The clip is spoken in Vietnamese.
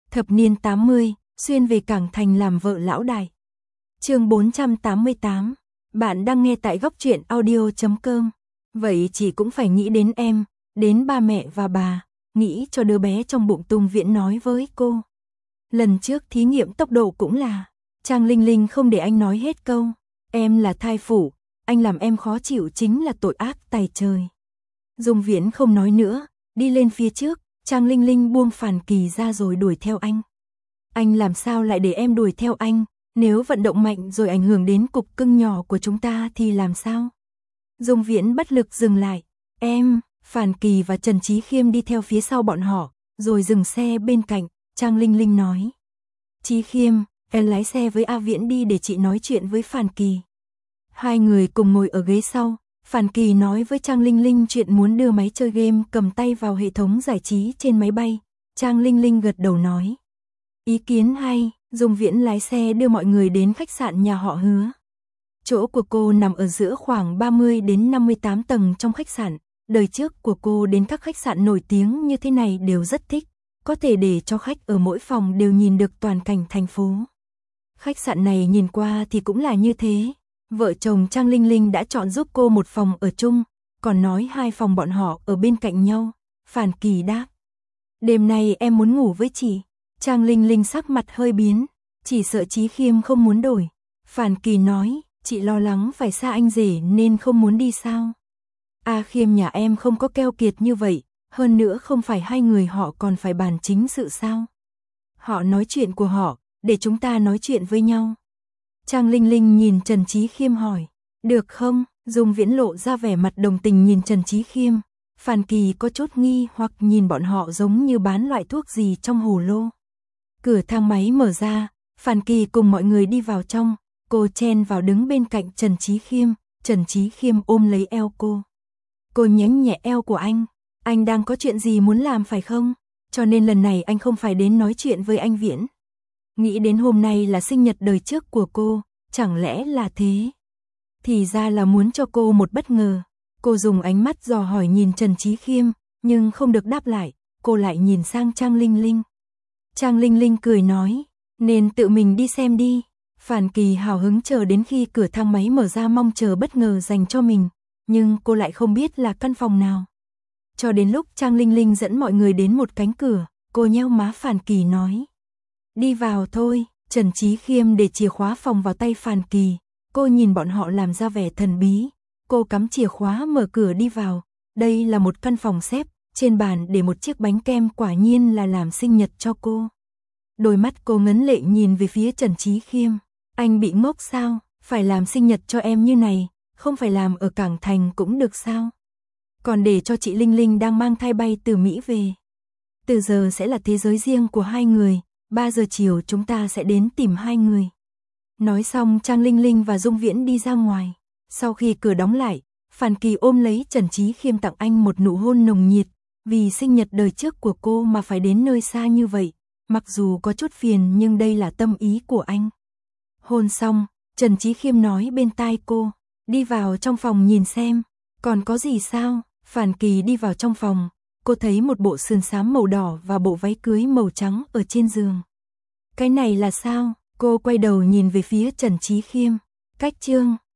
Thập niên 80, xuyên về Cảng Thành làm vợ lão đại. Chương 488. Bạn đang nghe tại góc truyện audio.com. Vậy chị cũng phải nghĩ đến em, đến ba mẹ và bà, nghĩ cho đứa bé trong bụng Tùng Viễn nói với cô. Lần trước thí nghiệm tốc độ cũng là, Trang Linh Linh không để anh nói hết câu. Em là thai phụ, anh làm em khó chịu chính là tội ác tày trời. Dung Viễn không nói nữa, đi lên phía trước, Trang Linh Linh buông Phản Kỳ ra rồi đuổi theo anh. Anh làm sao lại để em đuổi theo anh, nếu vận động mạnh rồi ảnh hưởng đến cục cưng nhỏ của chúng ta thì làm sao? Dung Viễn bất lực dừng lại, em, Phản Kỳ và Trần Chí Khiêm đi theo phía sau bọn họ, rồi dừng xe bên cạnh, Trang Linh Linh nói. Chí Khiêm, em lái xe với A Viễn đi để chị nói chuyện với Phản Kỳ. Hai người cùng ngồi ở ghế sau, Phản Kỳ nói với Trang Linh Linh chuyện muốn đưa máy chơi game cầm tay vào hệ thống giải trí trên máy bay. Trang Linh Linh gật đầu nói. Ý kiến hay, Dung Viễn lái xe đưa mọi người đến khách sạn nhà họ Hứa. Chỗ của cô nằm ở giữa khoảng 30 đến 58 tầng trong khách sạn. Đời trước của cô đến các khách sạn nổi tiếng như thế này đều rất thích, có thể để cho khách ở mỗi phòng đều nhìn được toàn cảnh thành phố. Khách sạn này nhìn qua thì cũng là như thế. Vợ chồng Trang Linh Linh đã chọn giúp cô một phòng ở chung, còn nói hai phòng bọn họ ở bên cạnh nhau. Phản Kỳ đáp. Đêm nay em muốn ngủ với chị. Trang Linh Linh sắc mặt hơi biến, chỉ sợ Chí Khiêm không muốn đổi. Phản Kỳ nói, chị lo lắng phải xa anh rể nên không muốn đi sao? A Khiêm nhà em không có keo kiệt như vậy, hơn nữa không phải hai người họ còn phải bàn chính sự sao? Họ nói chuyện của họ, để chúng ta nói chuyện với nhau. Trang Linh Linh nhìn Trần Chí Khiêm hỏi, được không? Dung Viễn lộ ra vẻ mặt đồng tình nhìn Trần Chí Khiêm. Phản Kỳ có chút nghi hoặc nhìn bọn họ giống như bán loại thuốc gì trong hồ lô. Cửa thang máy mở ra, Phản Kỳ cùng mọi người đi vào trong, cô chen vào đứng bên cạnh Trần Chí Khiêm, Trần Chí Khiêm ôm lấy eo cô. Cô nhánh nhẹ eo của anh đang có chuyện gì muốn làm phải không? Cho nên lần này anh không phải đến nói chuyện với anh Viễn. Nghĩ đến hôm nay là sinh nhật đời trước của cô, chẳng lẽ là thế? Thì ra là muốn cho cô một bất ngờ. Cô dùng ánh mắt dò hỏi nhìn Trần Chí Khiêm, nhưng không được đáp lại, cô lại nhìn sang Trang Linh Linh. Trang Linh Linh cười nói, nên tự mình đi xem đi. Phản Kỳ hào hứng chờ đến khi cửa thang máy mở ra mong chờ bất ngờ dành cho mình, nhưng cô lại không biết là căn phòng nào. Cho đến lúc Trang Linh Linh dẫn mọi người đến một cánh cửa, cô nheo má Phản Kỳ nói. Đi vào thôi. Trần Chí Khiêm để chìa khóa phòng vào tay Phản Kỳ, cô nhìn bọn họ làm ra vẻ thần bí. Cô cắm chìa khóa mở cửa đi vào, đây là một căn phòng xếp, trên bàn để một chiếc bánh kem quả nhiên là làm sinh nhật cho cô. Đôi mắt cô ngấn lệ nhìn về phía Trần Chí Khiêm, anh bị ngốc sao, phải làm sinh nhật cho em như này, không phải làm ở Cảng Thành cũng được sao? Còn để cho chị Linh Linh đang mang thai bay từ Mỹ về. Từ giờ sẽ là thế giới riêng của hai người, 3 giờ chiều chúng ta sẽ đến tìm hai người. Nói xong Trang Linh Linh và Dung Viễn đi ra ngoài. Sau khi cửa đóng lại, Phản Kỳ ôm lấy Trần Chí Khiêm tặng anh một nụ hôn nồng nhiệt, vì sinh nhật đời trước của cô mà phải đến nơi xa như vậy, mặc dù có chút phiền nhưng đây là tâm ý của anh. Hôn xong, Trần Chí Khiêm nói bên tai cô, đi vào trong phòng nhìn xem, còn có gì sao? Phản Kỳ đi vào trong phòng, cô thấy một bộ sườn xám màu đỏ và bộ váy cưới màu trắng ở trên giường. Cái này là sao? Cô quay đầu nhìn về phía Trần Chí Khiêm, cách chương